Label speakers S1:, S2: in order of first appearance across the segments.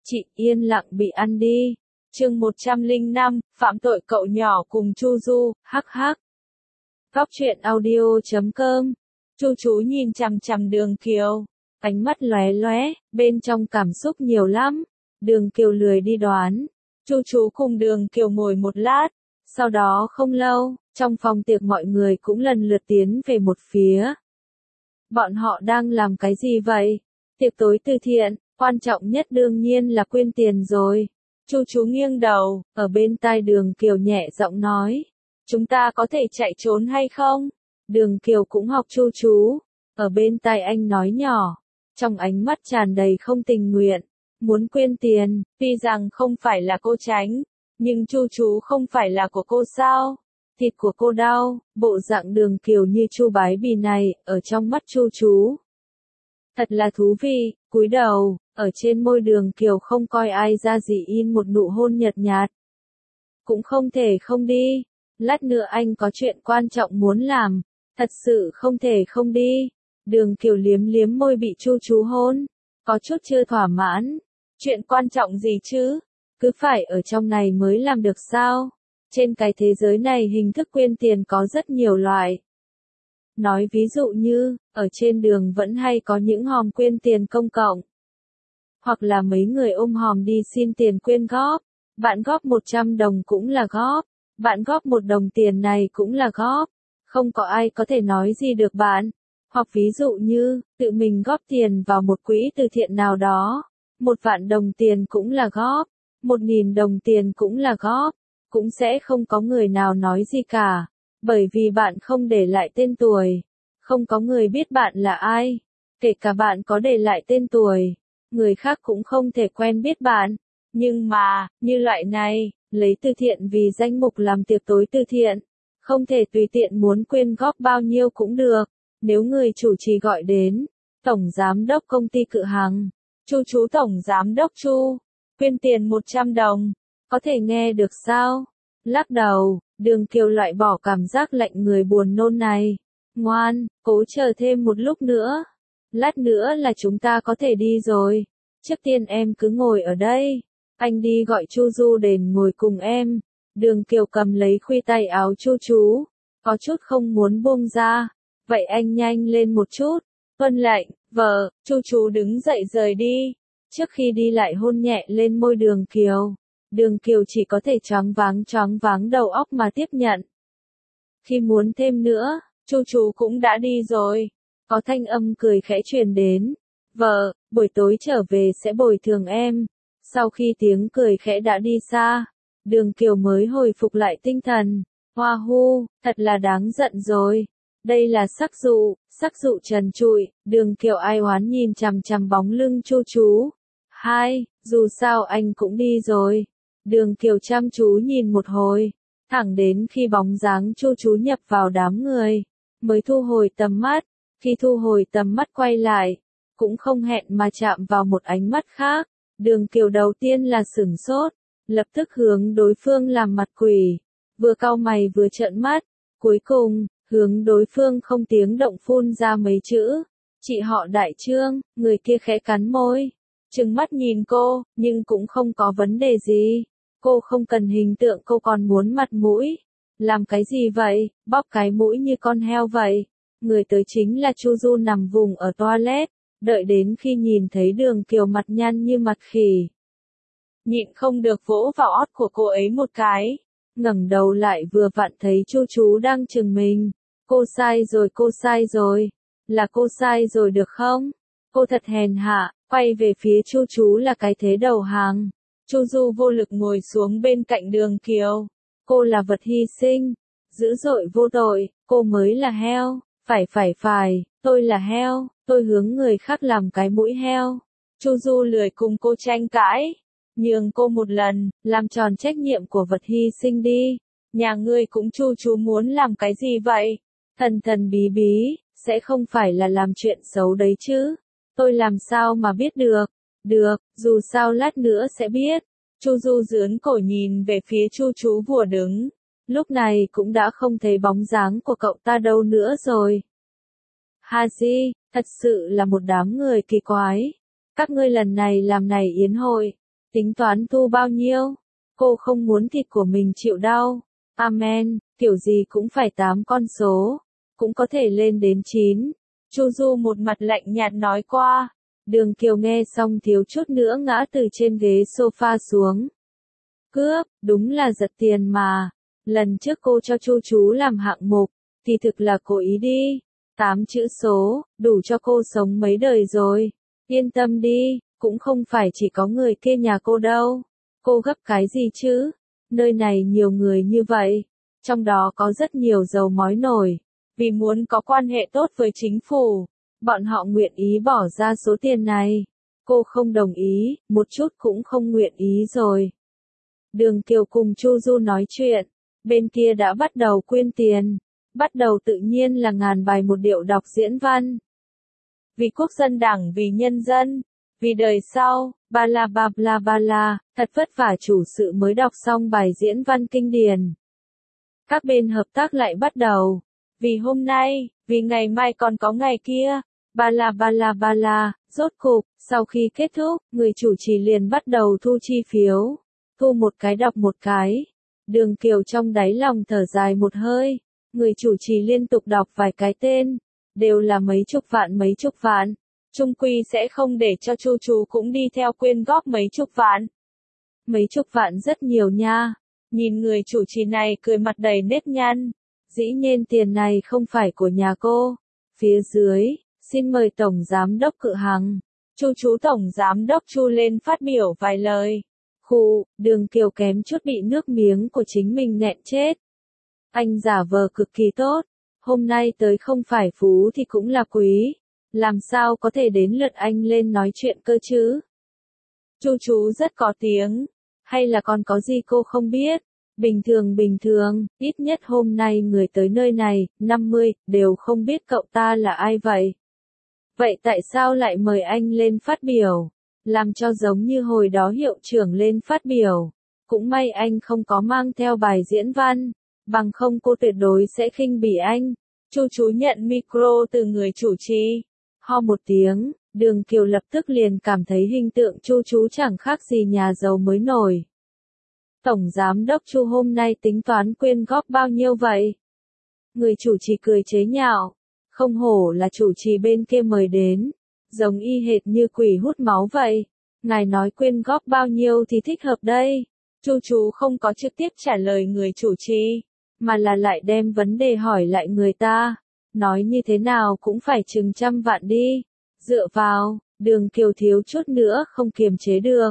S1: Chị yên lặng bị ăn đi. Chương 105, phạm tội cậu nhỏ cùng Chu Du, hắc hắc. Góc truyện audio.com. Chu Chú nhìn chằm chằm Đường Kiều, ánh mắt lóe lóe, bên trong cảm xúc nhiều lắm. Đường Kiều lười đi đoán. Chu Chú cùng Đường Kiều ngồi một lát, sau đó không lâu, trong phòng tiệc mọi người cũng lần lượt tiến về một phía. Bọn họ đang làm cái gì vậy? Tiệc tối từ thiện, quan trọng nhất đương nhiên là quyên tiền rồi. Chu Chú nghiêng đầu, ở bên tai Đường Kiều nhẹ giọng nói. Chúng ta có thể chạy trốn hay không? Đường Kiều cũng học Chu Chú, ở bên tai anh nói nhỏ, trong ánh mắt tràn đầy không tình nguyện, muốn quyên tiền, tuy rằng không phải là cô tránh, nhưng Chu Chú không phải là của cô sao? Thịt của cô đau, bộ dạng Đường Kiều như chu bái bì này, ở trong mắt Chu Chú. Thật là thú vị, cúi đầu, ở trên môi Đường Kiều không coi ai ra gì in một nụ hôn nhợt nhạt. Cũng không thể không đi, lát nữa anh có chuyện quan trọng muốn làm, thật sự không thể không đi. Đường Kiều liếm liếm môi bị Chu Chú hôn, có chút chưa thỏa mãn. Chuyện quan trọng gì chứ? Cứ phải ở trong này mới làm được sao? Trên cái thế giới này hình thức quyên tiền có rất nhiều loại. Nói ví dụ như, ở trên đường vẫn hay có những hòm quyên tiền công cộng. Hoặc là mấy người ôm hòm đi xin tiền quyên góp. Bạn góp 100 đồng cũng là góp. Bạn góp 1 đồng tiền này cũng là góp. Không có ai có thể nói gì được bạn. Hoặc ví dụ như, tự mình góp tiền vào một quỹ từ thiện nào đó. 1.000.000 đồng tiền cũng là góp. 1.000 đồng tiền cũng là góp. Cũng sẽ không có người nào nói gì cả. Bởi vì bạn không để lại tên tuổi. Không có người biết bạn là ai. Kể cả bạn có để lại tên tuổi, người khác cũng không thể quen biết bạn. Nhưng mà, như loại này, lấy từ thiện vì danh mục làm tiệc tối từ thiện. Không thể tùy tiện muốn quyên góp bao nhiêu cũng được. Nếu người chủ trì gọi đến, Tổng Giám đốc công ty Cự Hằng, Chu Chú Tổng Giám đốc Chu, quyên tiền 100 đồng, có thể nghe được sao? Lắc đầu, Đường Kiều loại bỏ cảm giác lạnh người buồn nôn này. Ngoan, cố chờ thêm một lúc nữa. Lát nữa là chúng ta có thể đi rồi. Trước tiên em cứ ngồi ở đây. Anh đi gọi Chu Du đến ngồi cùng em. Đường Kiều cầm lấy khuỷu tay áo Chu Chú, có chút không muốn buông ra. Vậy anh nhanh lên một chút. Tuân lệnh, vợ. Chu Chú đứng dậy rời đi. Trước khi đi lại hôn nhẹ lên môi Đường Kiều. Đường Kiều chỉ có thể choáng váng đầu óc mà tiếp nhận. Khi muốn thêm nữa, Chu Chú cũng đã đi rồi. Có thanh âm cười khẽ truyền đến. Vợ, buổi tối trở về sẽ bồi thường em. Sau khi tiếng cười khẽ đã đi xa, Đường Kiều mới hồi phục lại tinh thần. Hoa hu, thật là đáng giận rồi. Đây là sắc dụ trần trụi. Đường Kiều ai oán nhìn chằm chằm bóng lưng Chu Chú. Hai, dù sao anh cũng đi rồi. Đường Kiều chăm chú nhìn một hồi, thẳng đến khi bóng dáng Chu Chú nhập vào đám người, mới thu hồi tầm mắt. Khi thu hồi tầm mắt quay lại, cũng không hẹn mà chạm vào một ánh mắt khác. Đường Kiều đầu tiên là sửng sốt, lập tức hướng đối phương làm mặt quỷ, vừa cau mày vừa trợn mắt, cuối cùng, hướng đối phương không tiếng động phun ra mấy chữ. Chị họ Đại Trương. Người kia khẽ cắn môi, trừng mắt nhìn cô, nhưng cũng không có vấn đề gì. Cô không cần hình tượng, cô còn muốn mặt mũi. Làm cái gì vậy, bóp cái mũi như con heo vậy. Người tới chính là Chu Du nằm vùng ở toilet, đợi đến khi nhìn thấy Đường Kiều mặt nhăn như mặt khỉ. Nhịn không được vỗ vào ót của cô ấy một cái, ngẩng đầu lại vừa vặn thấy Chu Chú đang chừng mình. Cô sai rồi, là cô sai rồi được không? Cô thật hèn hạ, quay về phía Chu Chú là cái thế đầu hàng. Chu Du vô lực ngồi xuống bên cạnh Đường Kiều. Cô là vật hy sinh, dữ dội vô tội, cô mới là heo. Phải, tôi là heo, tôi hướng người khác làm cái mũi heo. Chu Du lười cùng cô tranh cãi, nhường cô một lần, làm tròn trách nhiệm của vật hy sinh đi. Nhà ngươi cũng Chu Chú muốn làm cái gì vậy? Thần bí, sẽ không phải là làm chuyện xấu đấy chứ? Tôi làm sao mà biết được? Được, dù sao lát nữa sẽ biết. Chu Du dướn cổ nhìn về phía Chu Chú vừa đứng. Lúc này cũng đã không thấy bóng dáng của cậu ta đâu nữa rồi. Haji, thật sự là một đám người kỳ quái. Các ngươi lần này làm này yến hội, Tính toán thu bao nhiêu? Cô không muốn thịt của mình chịu đau. Amen, kiểu gì cũng phải 8 con số. Cũng có thể lên đến 9. Chu Du một mặt lạnh nhạt nói qua. Đường Kiều nghe xong thiếu chút nữa ngã từ trên ghế sofa xuống. Cướp, đúng là giật tiền mà. Lần trước cô cho Chu chú làm hạng mục, thì thực là cố ý đi. 8 chữ số, đủ cho cô sống mấy đời rồi. Yên tâm đi, cũng không phải chỉ có người kia nhà cô đâu. Cô gấp cái gì chứ? Nơi này nhiều người như vậy. Trong đó có rất nhiều dầu mói nổi. Vì muốn có quan hệ tốt với chính phủ, bọn họ nguyện ý bỏ ra số tiền này. Cô không đồng ý, một chút cũng không nguyện ý rồi. Đường Kiều cùng Chu Du nói chuyện. Bên kia đã bắt đầu quyên tiền. Bắt đầu tự nhiên là ngàn bài một điệu đọc diễn văn. Vì quốc dân đảng, vì nhân dân, vì đời sau, ba la, thật vất vả chủ sự mới đọc xong bài diễn văn kinh điển. Các bên hợp tác lại bắt đầu. Vì hôm nay, vì ngày mai còn có ngày kia, ba la, rốt cục, sau khi kết thúc, người chủ trì liền bắt đầu thu chi phiếu. Thu một cái đọc một cái. Đường Kiều trong đáy lòng thở dài một hơi. Người chủ trì liên tục đọc vài cái tên, đều là mấy chục vạn. Trung quy sẽ không để cho Chu chú cũng đi theo quyên góp mấy chục vạn. Mấy chục vạn rất nhiều nha. Nhìn người chủ trì này cười mặt đầy nếp nhăn. Dĩ nhiên tiền này không phải của nhà cô. Phía dưới, xin mời Tổng Giám đốc Cự Hằng. Chu chú Tổng Giám đốc Chu lên phát biểu vài lời. Đường Kiều kém chút bị nước miếng của chính mình nghẹn chết. Anh giả vờ cực kỳ tốt. Hôm nay tới không phải phú thì cũng là quý. Làm sao có thể đến lượt anh lên nói chuyện cơ chứ? Chu chú rất có tiếng. Hay là còn có gì cô không biết? Bình thường, ít nhất hôm nay người tới nơi này, 50, đều không biết cậu ta là ai vậy. Vậy tại sao lại mời anh lên phát biểu? Làm cho giống như hồi đó hiệu trưởng lên phát biểu. Cũng may anh không có mang theo bài diễn văn. Bằng không cô tuyệt đối sẽ khinh bỉ anh. Chu chú nhận micro từ người chủ trì. Ho một tiếng, Đường Kiều lập tức liền cảm thấy hình tượng Chu chú chẳng khác gì nhà giàu mới nổi. Tổng Giám đốc Chu hôm nay tính toán quyên góp bao nhiêu vậy? Người chủ trì cười chế nhạo. Không hổ là chủ trì bên kia mời đến. Giống y hệt như quỷ hút máu vậy. Ngài nói quyên góp bao nhiêu thì thích hợp đây. Chu chú không có trực tiếp trả lời người chủ trì, mà là lại đem vấn đề hỏi lại người ta. Nói như thế nào cũng phải chừng 100 vạn đi. Dựa vào, Đường Kiều thiếu chút nữa không kiềm chế được.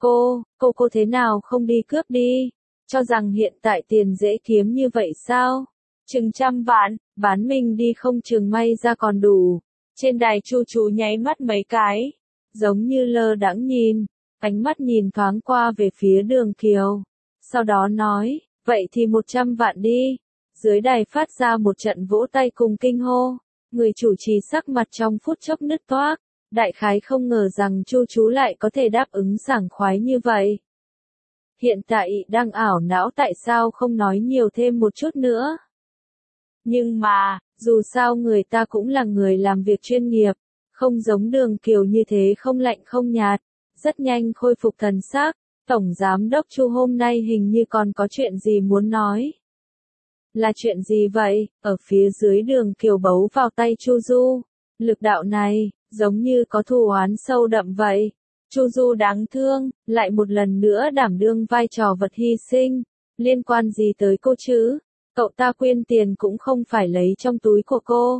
S1: Cô thế nào không đi cướp đi? Cho rằng hiện tại tiền dễ kiếm như vậy sao? Chừng 100 vạn, bán mình đi không chừng may ra còn đủ. Trên đài Chu chú nháy mắt mấy cái. Giống như lơ đãng nhìn. Ánh mắt nhìn thoáng qua về phía Đường Kiều. Sau đó nói, vậy thì 100 vạn đi. Dưới đài phát ra một trận vỗ tay cùng kinh hô. Người chủ trì sắc mặt trong phút chốc nứt toác. Đại khái không ngờ rằng Chu chú lại có thể đáp ứng sảng khoái như vậy. Hiện tại đang ảo não tại sao không nói nhiều thêm một chút nữa. Nhưng mà, dù sao người ta cũng là người làm việc chuyên nghiệp. Không giống Đường Kiều như thế không lạnh không nhạt. Rất nhanh khôi phục thần sắc. Tổng Giám đốc Chu hôm nay hình như còn có chuyện gì muốn nói. Là chuyện gì vậy? Ở phía dưới Đường Kiều bấu vào tay Chu Du. Lực đạo này, giống như có thù oán sâu đậm vậy. Chu Du đáng thương, lại một lần nữa đảm đương vai trò vật hy sinh. Liên quan gì tới cô chứ? Cậu ta quyên tiền cũng không phải lấy trong túi của cô.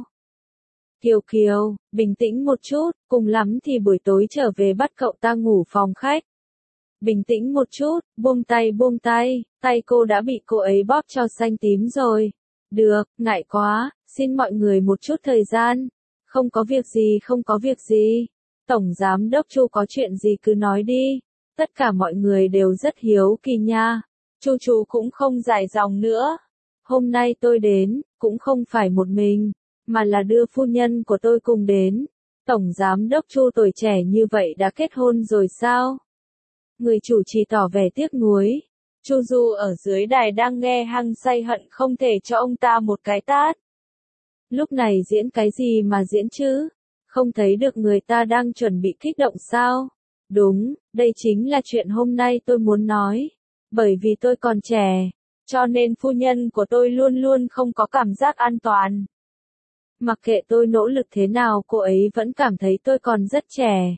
S1: Kiều, bình tĩnh một chút, cùng lắm thì buổi tối trở về bắt cậu ta ngủ phòng khách. Bình tĩnh một chút, buông tay, tay cô đã bị cô ấy bóp cho xanh tím rồi. Được, ngại quá, xin mọi người một chút thời gian. Không có việc gì. Tổng Giám đốc Chu có chuyện gì cứ nói đi. Tất cả mọi người đều rất hiếu kỳ nha. Chu chú cũng không dài dòng nữa. Hôm nay tôi đến, cũng không phải một mình, mà là đưa phu nhân của tôi cùng đến. Tổng Giám đốc Chu tuổi trẻ như vậy đã kết hôn rồi sao? Người chủ trì tỏ vẻ tiếc nuối. Chu Du ở dưới đài đang nghe hăng say hận không thể cho ông ta một cái tát. Lúc này diễn cái gì mà diễn chứ? Không thấy được người ta đang chuẩn bị kích động sao? Đúng, đây chính là chuyện hôm nay tôi muốn nói. Bởi vì tôi còn trẻ, cho nên phu nhân của tôi luôn luôn không có cảm giác an toàn. Mặc kệ tôi nỗ lực thế nào cô ấy vẫn cảm thấy tôi còn rất trẻ.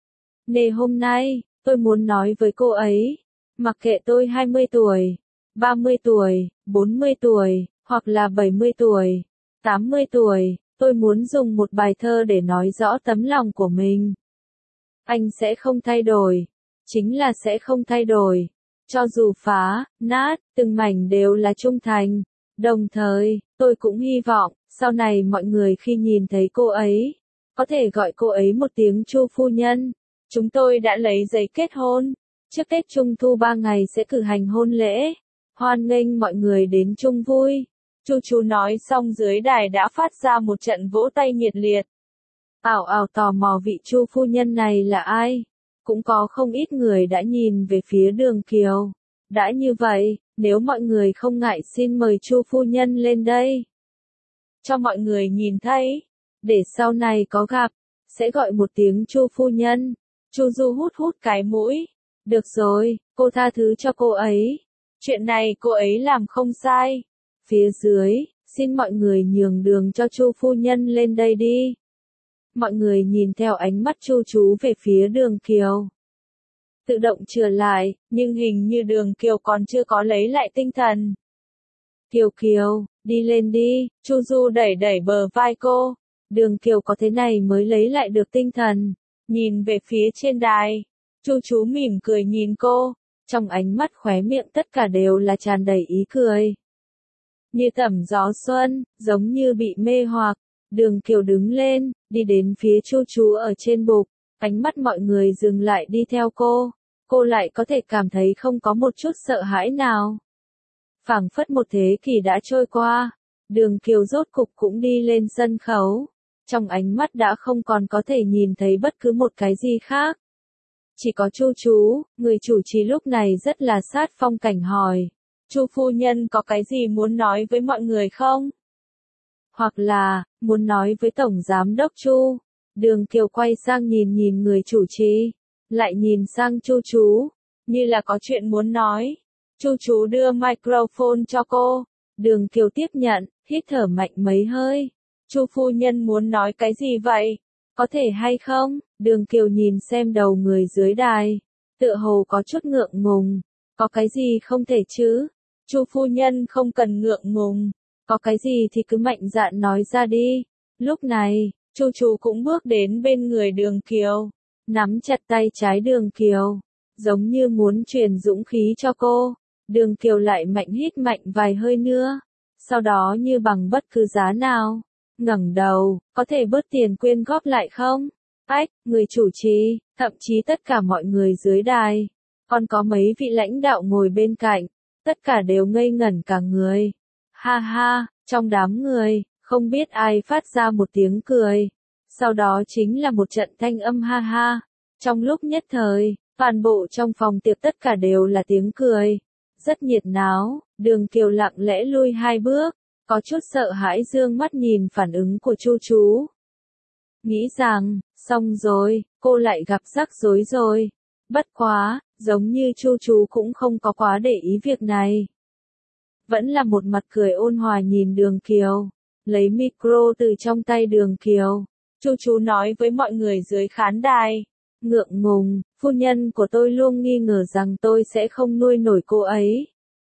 S1: Nên hôm nay, tôi muốn nói với cô ấy, mặc kệ tôi 20 tuổi, 30 tuổi, 40 tuổi, hoặc là 70 tuổi, 80 tuổi, tôi muốn dùng một bài thơ để nói rõ tấm lòng của mình. Anh sẽ không thay đổi, chính là sẽ không thay đổi. Cho dù phá, nát, từng mảnh đều là trung thành. Đồng thời, tôi cũng hy vọng, sau này mọi người khi nhìn thấy cô ấy, có thể gọi cô ấy một tiếng Chu phu nhân. Chúng tôi đã lấy giấy kết hôn. Trước Tết Trung Thu 3 ngày sẽ cử hành hôn lễ. Hoan nghênh mọi người đến chung vui. Chu chú nói xong dưới đài đã phát ra một trận vỗ tay nhiệt liệt. Ảo ảo tò mò vị Chu phu nhân này là ai? Cũng có không ít người đã nhìn về phía Đường Kiều. Đã như vậy, nếu mọi người không ngại xin mời Chu phu nhân lên đây. Cho mọi người nhìn thấy, để sau này có gặp, sẽ gọi một tiếng Chu phu nhân. Chu Du hút hút cái mũi. Được rồi, cô tha thứ cho cô ấy. Chuyện này cô ấy làm không sai. Phía dưới, xin mọi người nhường đường cho Chu phu nhân lên đây đi. Mọi người nhìn theo ánh mắt Chu chú về phía Đường Kiều. Tự động chừa lại, nhưng hình như Đường Kiều còn chưa có lấy lại tinh thần. Kiều Kiều, đi lên đi, Chu Du đẩy đẩy bờ vai cô. Đường Kiều có thế này mới lấy lại được tinh thần. Nhìn về phía trên đài, Chu chú mỉm cười nhìn cô, trong ánh mắt khóe miệng tất cả đều là tràn đầy ý cười. Như tẩm gió xuân, giống như bị mê hoặc, Đường Kiều đứng lên, đi đến phía Chu chú ở trên bục, ánh mắt mọi người dừng lại đi theo cô lại có thể cảm thấy không có một chút sợ hãi nào. Phảng phất một thế kỷ đã trôi qua, Đường Kiều rốt cục cũng đi lên sân khấu. Trong ánh mắt đã không còn có thể nhìn thấy bất cứ một cái gì khác. Chỉ có Chu chú, người chủ trì lúc này rất là sát phong cảnh hỏi. Chu phu nhân có cái gì muốn nói với mọi người không? Hoặc là, muốn nói với Tổng Giám đốc Chu. Đường Kiều quay sang nhìn nhìn người chủ trì, lại nhìn sang Chu chú, như là có chuyện muốn nói. Chu chú đưa microphone cho cô. Đường Kiều tiếp nhận, hít thở mạnh mấy hơi. Chu phu nhân muốn nói cái gì vậy? Có thể hay không? Đường Kiều nhìn xem đầu người dưới đài, tựa hồ có chút ngượng ngùng. Có cái gì không thể chứ? Chu phu nhân không cần ngượng ngùng. Có cái gì thì cứ mạnh dạn nói ra đi. Lúc này, Chu chú cũng bước đến bên người Đường Kiều, nắm chặt tay trái Đường Kiều, giống như muốn truyền dũng khí cho cô. Đường Kiều lại mạnh hít mạnh vài hơi nữa, sau đó như bằng bất cứ giá nào, ngẩng đầu, có thể bớt tiền quyên góp lại không? Ách, người chủ trì, thậm chí tất cả mọi người dưới đài, còn có mấy vị lãnh đạo ngồi bên cạnh, tất cả đều ngây ngẩn cả người. Ha ha, trong đám người, không biết ai phát ra một tiếng cười. Sau đó chính là một trận thanh âm ha ha. Trong lúc nhất thời, toàn bộ trong phòng tiệc tất cả đều là tiếng cười. Rất nhiệt náo, Đường Kiều lặng lẽ lui 2 bước, có chút sợ hãi dương mắt nhìn phản ứng của Chu chú. Nghĩ rằng, xong rồi, cô lại gặp rắc rối rồi. Bất quá, giống như Chu chú cũng không có quá để ý việc này. Vẫn là một mặt cười ôn hòa nhìn Đường Kiều, lấy micro từ trong tay Đường Kiều. Chu chú nói với mọi người dưới khán đài. Ngượng ngùng, phu nhân của tôi luôn nghi ngờ rằng tôi sẽ không nuôi nổi cô ấy.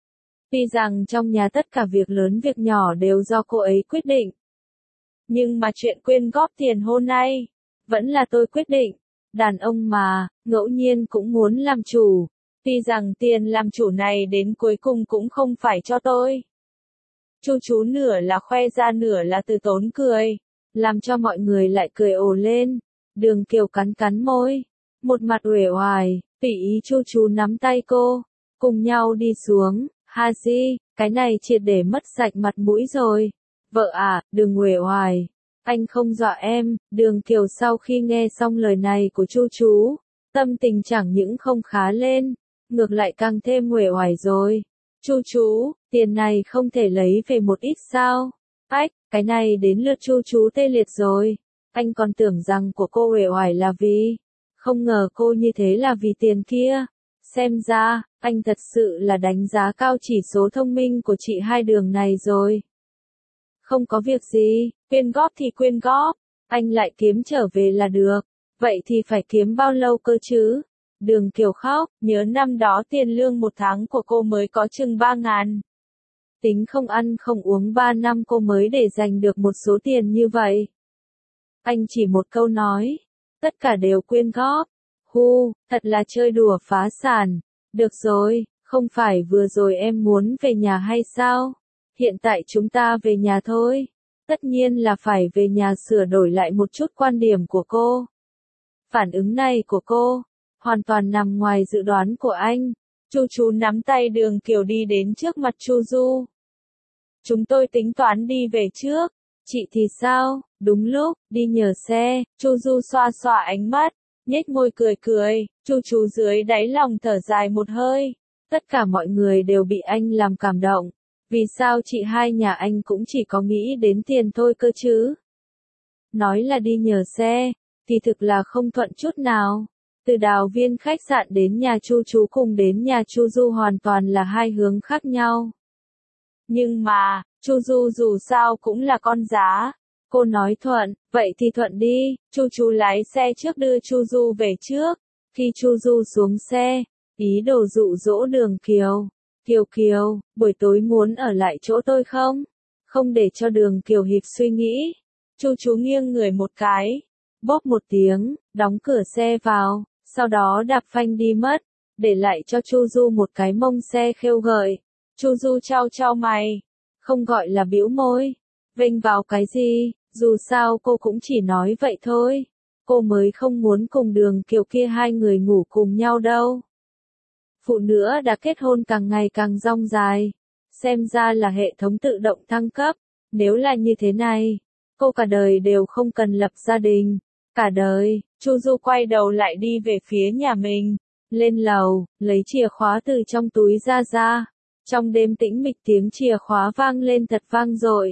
S1: Tuy rằng trong nhà tất cả việc lớn việc nhỏ đều do cô ấy quyết định. Nhưng mà chuyện quyên góp tiền hôm nay, vẫn là tôi quyết định. Đàn ông mà, ngẫu nhiên cũng muốn làm chủ. Tuy rằng tiền làm chủ này đến cuối cùng cũng không phải cho tôi. Chu chú nửa là khoe ra nửa là từ tốn cười, làm cho mọi người lại cười ồ lên. Đường Kiều cắn cắn môi, một mặt uể oải, tùy ý Chu chú nắm tay cô, cùng nhau đi xuống. Haji, cái này triệt để mất sạch mặt mũi rồi. Vợ à, đừng uể oải, anh không dọa em. Đường Kiều sau khi nghe xong lời này của Chu chú, tâm tình chẳng những không khá lên, ngược lại càng thêm uể oải rồi. Chu chú, tiền này không thể lấy về một ít sao? Ách, cái này đến lượt Chu chú tê liệt rồi. Anh còn tưởng rằng của cô uể oải là vì Không ngờ cô như thế là vì tiền kia. Xem ra, anh thật sự là đánh giá cao chỉ số thông minh của chị hai đường này rồi. Không có việc gì, quyên góp thì quyên góp, anh lại kiếm trở về là được. Vậy thì phải kiếm bao lâu cơ chứ? Đường Kiều khóc, nhớ năm đó tiền lương một tháng của cô mới có chừng 3.000. Tính không ăn không uống 3 năm cô mới để dành được một số tiền như vậy. Anh chỉ một câu nói, tất cả đều quyên góp. Hu, thật là chơi đùa phá sản. Được rồi, không phải vừa rồi em muốn về nhà hay sao? Hiện tại chúng ta về nhà thôi. Tất nhiên là phải về nhà sửa đổi lại một chút quan điểm của cô. Phản ứng này của cô, hoàn toàn nằm ngoài dự đoán của anh. Chu chú nắm tay Đường Kiều đi đến trước mặt Chu Du. Chúng tôi tính toán đi về trước. Chị thì sao? Đúng lúc, đi nhờ xe. Chu Du xoa xoa ánh mắt, nhếch môi cười cười. Chu chú dưới đáy lòng thở dài một hơi. Tất cả mọi người đều bị anh làm cảm động. Vì sao chị hai nhà anh cũng chỉ có nghĩ đến tiền thôi cơ chứ? Nói là đi nhờ xe, thì thực là không thuận chút nào. Từ Đào Viên khách sạn đến nhà Chu chú cùng đến nhà Chu Du hoàn toàn là hai hướng khác nhau. Nhưng mà, Chu Du dù sao cũng là con giá. Cô nói thuận, vậy thì thuận đi. Chu chú lái xe trước đưa Chu Du về trước. Khi Chu Du xuống xe, ý đồ dụ dỗ Đường Kiều. Kiều Kiều, buổi tối muốn ở lại chỗ tôi không? Không để cho Đường Kiều hiệp suy nghĩ. Chu chú nghiêng người một cái. Bóp một tiếng, đóng cửa xe vào, sau đó đạp phanh đi mất. Để lại cho Chu Du một cái mông xe khêu gợi. Chu Du chau chau mày. Không gọi là bĩu môi. Vênh vào cái gì, dù sao cô cũng chỉ nói vậy thôi. Cô mới không muốn cùng Đường Kiều kia hai người ngủ cùng nhau đâu. Phụ nữ đã kết hôn càng ngày càng dong dài. Xem ra là hệ thống tự động thăng cấp. Nếu là như thế này, cô cả đời đều không cần lập gia đình. Cả đời, Chu Du quay đầu lại đi về phía nhà mình. Lên lầu, lấy chìa khóa từ trong túi ra. Trong đêm tĩnh mịch tiếng chìa khóa vang lên thật vang dội.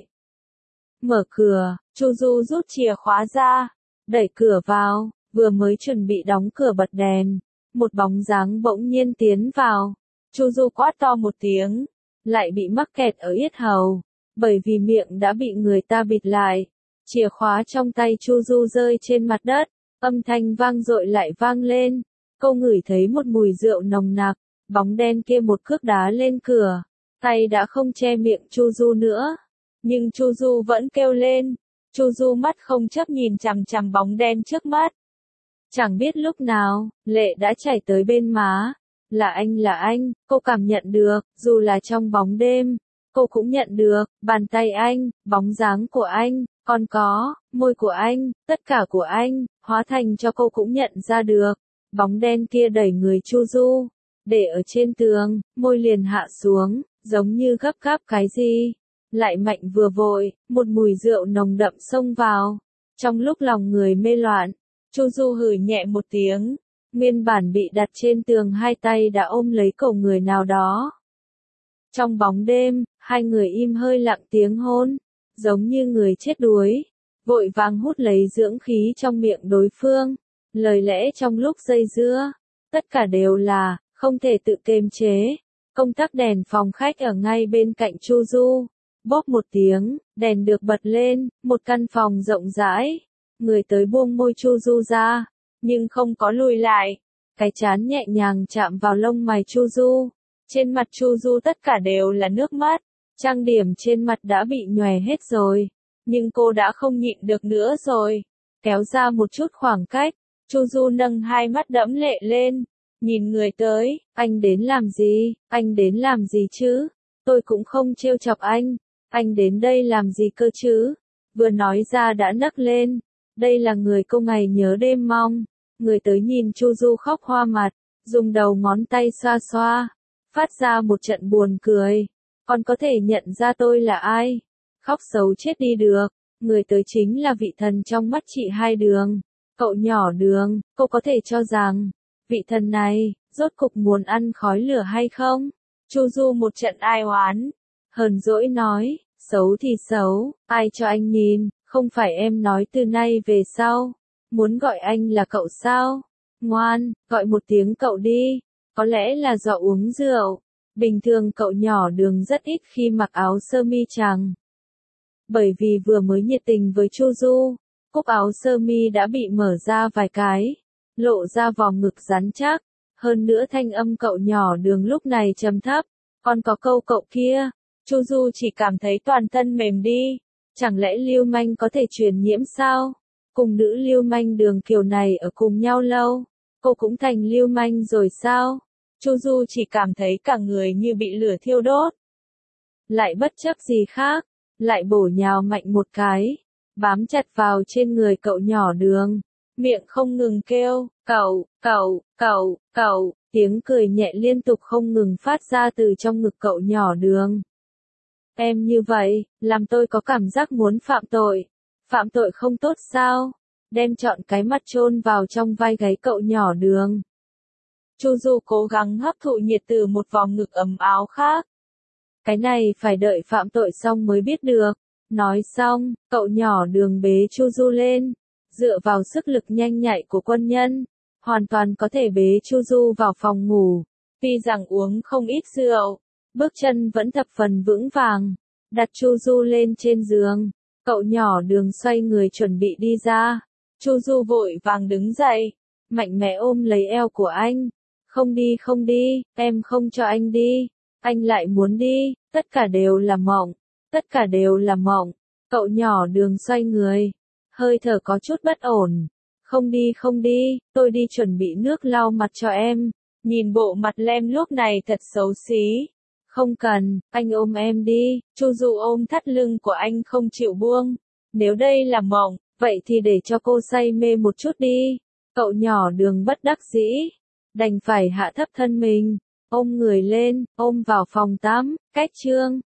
S1: Mở cửa, Chu Du rút chìa khóa ra, đẩy cửa vào, vừa mới chuẩn bị đóng cửa bật đèn. Một bóng dáng bỗng nhiên tiến vào. Chu Du quát to một tiếng, lại bị mắc kẹt ở yết hầu, bởi vì miệng đã bị người ta bịt lại. Chìa khóa trong tay Chu Du rơi trên mặt đất, âm thanh vang dội lại vang lên. Cô ngửi thấy một mùi rượu nồng nặc, bóng đen kia một cước đá lên cửa, tay đã không che miệng Chu Du nữa. Nhưng Chu Du vẫn kêu lên. Chu Du mắt không chớp nhìn chằm chằm bóng đen trước mắt. Chẳng biết lúc nào, lệ đã chảy tới bên má. Là anh, cô cảm nhận được, dù là trong bóng đêm, cô cũng nhận được, bàn tay anh, bóng dáng của anh, còn có, môi của anh, tất cả của anh, hóa thành cho cô cũng nhận ra được. Bóng đen kia đẩy người Chu Du, để ở trên tường, môi liền hạ xuống, giống như gấp gáp cái gì. Lại mạnh vừa vội, một mùi rượu nồng đậm xông vào. Trong lúc lòng người mê loạn, Chu Du hừ nhẹ một tiếng, nguyên bản bị đặt trên tường hai tay đã ôm lấy cổ người nào đó. Trong bóng đêm, hai người im hơi lặng tiếng hôn, giống như người chết đuối, vội vàng hút lấy dưỡng khí trong miệng đối phương. Lời lẽ trong lúc dây dưa, tất cả đều là, không thể tự kiềm chế. Công tắc đèn phòng khách ở ngay bên cạnh Chu Du. Bóp một tiếng, đèn được bật lên, một căn phòng rộng rãi. Người tới buông môi Chu Du ra, nhưng không có lùi lại. Cái trán nhẹ nhàng chạm vào lông mày Chu Du. Trên mặt Chu Du tất cả đều là nước mắt. Trang điểm trên mặt đã bị nhòe hết rồi. Nhưng cô đã không nhịn được nữa rồi. Kéo ra một chút khoảng cách, Chu Du nâng hai mắt đẫm lệ lên. Nhìn người tới, anh đến làm gì? Anh đến làm gì chứ? Tôi cũng không trêu chọc anh. Anh đến đây làm gì cơ chứ? Vừa nói ra đã nấc lên. Đây là người cô ngày nhớ đêm mong. Người tới nhìn Chu Du khóc hoa mặt, dùng đầu ngón tay xoa xoa, phát ra một trận buồn cười. Còn có thể nhận ra tôi là ai? Khóc xấu chết đi được. Người tới chính là vị thần trong mắt chị hai Đường. Cậu nhỏ Đường, cô có thể cho rằng, vị thần này, rốt cục muốn ăn khói lửa hay không? Chu Du một trận ai oán, hờn dỗi nói, xấu thì xấu, ai cho anh nhìn, không phải em nói từ nay về sau, muốn gọi anh là cậu sao? Ngoan, gọi một tiếng cậu đi. Có lẽ là do uống rượu. Bình thường cậu nhỏ Đường rất ít khi mặc áo sơ mi trắng. Bởi vì vừa mới nhiệt tình với Chu Du, cúc áo sơ mi đã bị mở ra vài cái, lộ ra vòng ngực rắn chắc. Hơn nữa thanh âm cậu nhỏ Đường lúc này trầm thấp, còn có câu cậu kia. Chu Du chỉ cảm thấy toàn thân mềm đi. Chẳng lẽ lưu manh có thể truyền nhiễm sao? Cùng nữ lưu manh Đường Kiều này ở cùng nhau lâu, cô cũng thành lưu manh rồi sao? Chu Du chỉ cảm thấy cả người như bị lửa thiêu đốt. Lại bất chấp gì khác, lại bổ nhào mạnh một cái, bám chặt vào trên người cậu nhỏ Đường, miệng không ngừng kêu, cậu, cậu, cậu, cậu, tiếng cười nhẹ liên tục không ngừng phát ra từ trong ngực cậu nhỏ Đường. Em như vậy, làm tôi có cảm giác muốn phạm tội. Phạm tội không tốt sao? Đem trọn cái mặt chôn vào trong vai gáy cậu nhỏ Đường. Chu Du cố gắng hấp thụ nhiệt từ một vòng ngực ấm áo khác. Cái này phải đợi phạm tội xong mới biết được. Nói xong, cậu nhỏ Đường bế Chu Du lên. Dựa vào sức lực nhanh nhạy của quân nhân, hoàn toàn có thể bế Chu Du vào phòng ngủ. Tuy rằng uống không ít rượu, bước chân vẫn thập phần vững vàng. Đặt Chu Du lên trên giường, cậu nhỏ Đường xoay người chuẩn bị đi ra. Chu Du vội vàng đứng dậy, mạnh mẽ ôm lấy eo của anh. Không đi, em không cho anh đi. Anh lại muốn đi, tất cả đều là mộng, tất cả đều là mộng. Cậu nhỏ Đường xoay người, hơi thở có chút bất ổn. Không đi, tôi đi chuẩn bị nước lau mặt cho em. Nhìn bộ mặt lem luốc này thật xấu xí. Không cần, anh ôm em đi. Chu Du ôm thắt lưng của anh không chịu buông. Nếu đây là mộng, vậy thì để cho cô say mê một chút đi. Cậu nhỏ Đường bất đắc dĩ, đành phải hạ thấp thân mình, ôm người lên, ôm vào phòng tắm. Cách chương